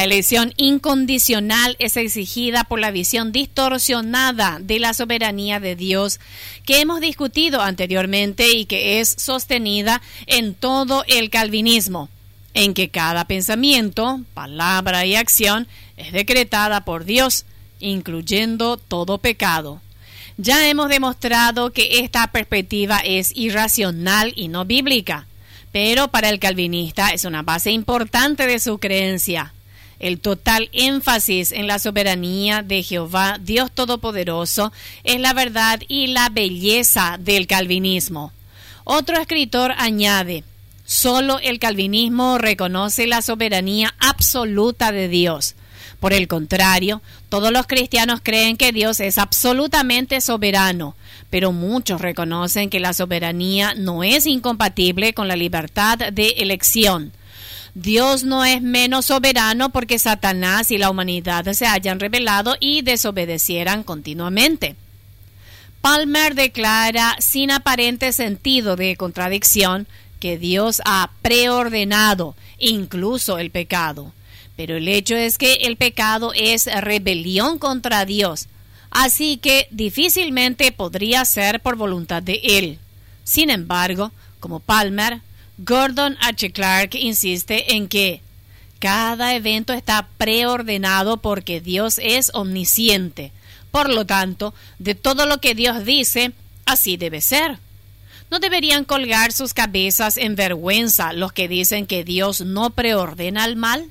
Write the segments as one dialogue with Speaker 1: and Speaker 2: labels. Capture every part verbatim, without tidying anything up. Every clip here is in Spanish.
Speaker 1: La elección incondicional es exigida por la visión distorsionada de la soberanía de Dios que hemos discutido anteriormente y que es sostenida en todo el calvinismo, en que cada pensamiento, palabra y acción es decretada por Dios, incluyendo todo pecado. Ya hemos demostrado que esta perspectiva es irracional y no bíblica, pero para el calvinista es una base importante de su creencia. El total énfasis en la soberanía de Jehová, Dios Todopoderoso, es la verdad y la belleza del calvinismo. Otro escritor añade: solo el calvinismo reconoce la soberanía absoluta de Dios. Por el contrario, todos los cristianos creen que Dios es absolutamente soberano, pero muchos reconocen que la soberanía no es incompatible con la libertad de elección. Dios no es menos soberano porque Satanás y la humanidad se hayan rebelado y desobedecieran continuamente. Palmer declara sin aparente sentido de contradicción que Dios ha preordenado incluso el pecado. Pero el hecho es que el pecado es rebelión contra Dios, así que difícilmente podría ser por voluntad de Él. Sin embargo, como Palmer, Gordon H. Clark insiste en que cada evento está preordenado porque Dios es omnisciente. Por lo tanto, de todo lo que Dios dice, así debe ser. ¿No deberían colgar sus cabezas en vergüenza los que dicen que Dios no preordena el mal?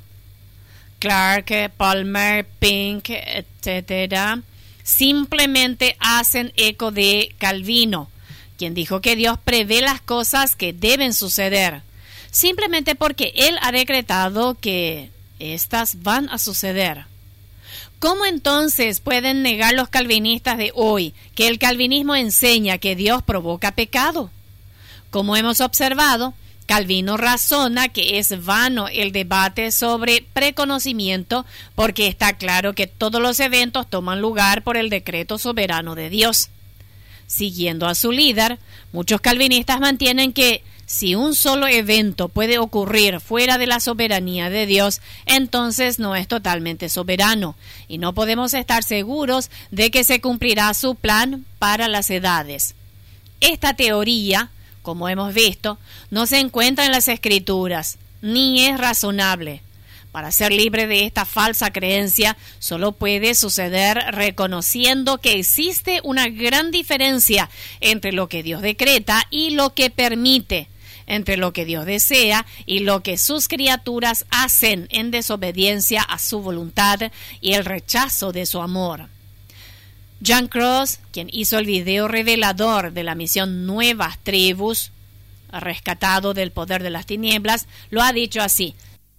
Speaker 1: Clark, Palmer, Pink, etcétera, simplemente hacen eco de Calvino, quien dijo que Dios prevé las cosas que deben suceder, simplemente porque Él ha decretado que éstas van a suceder. ¿Cómo entonces pueden negar los calvinistas de hoy que el calvinismo enseña que Dios provoca pecado? Como hemos observado, Calvino razona que es vano el debate sobre preconocimiento porque está claro que todos los eventos toman lugar por el decreto soberano de Dios. Siguiendo a su líder, muchos calvinistas mantienen que si un solo evento puede ocurrir fuera de la soberanía de Dios, entonces no es totalmente soberano y no podemos estar seguros de que se cumplirá su plan para las edades. Esta teoría, como hemos visto, no se encuentra en las Escrituras, ni es razonable. Para ser libre de esta falsa creencia, solo puede suceder reconociendo que existe una gran diferencia entre lo que Dios decreta y lo que permite, entre lo que Dios desea y lo que sus criaturas hacen en desobediencia a su voluntad y el rechazo de su amor. John Cross, quien hizo el video revelador de la misión Nuevas Tribus, rescatado del poder de las tinieblas, lo ha dicho así: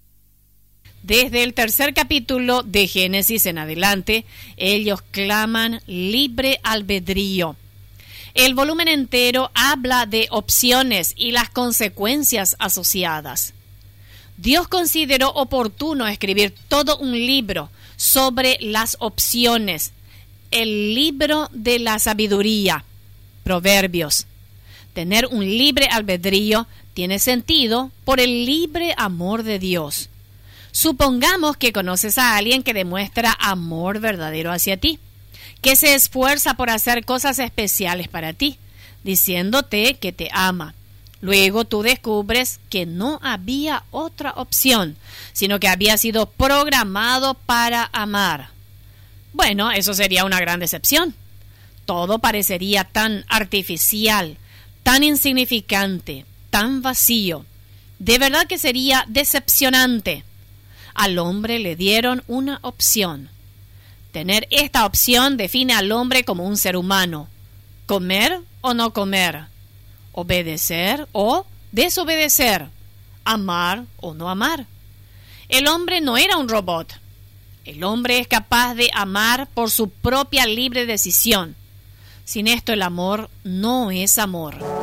Speaker 1: desde el tercer capítulo de Génesis en adelante, ellos claman libre albedrío. El volumen entero habla de opciones y las consecuencias asociadas. Dios consideró oportuno escribir todo un libro sobre las opciones, el libro de la sabiduría, Proverbios. Tener un libre albedrío tiene sentido por el libre amor de Dios. Supongamos que conoces a alguien que demuestra amor verdadero hacia ti, que se esfuerza por hacer cosas especiales para ti, diciéndote que te ama. Luego tú descubres que no había otra opción, sino que había sido programado para amar. Bueno, eso sería una gran decepción. Todo parecería tan artificial, tan insignificante, tan vacío. De verdad que sería decepcionante. Al hombre le dieron una opción. Tener esta opción define al hombre como un ser humano. Comer o no comer. Obedecer o desobedecer. Amar o no amar. El hombre no era un robot. El hombre es capaz de amar por su propia libre decisión. Sin esto el amor no es amor.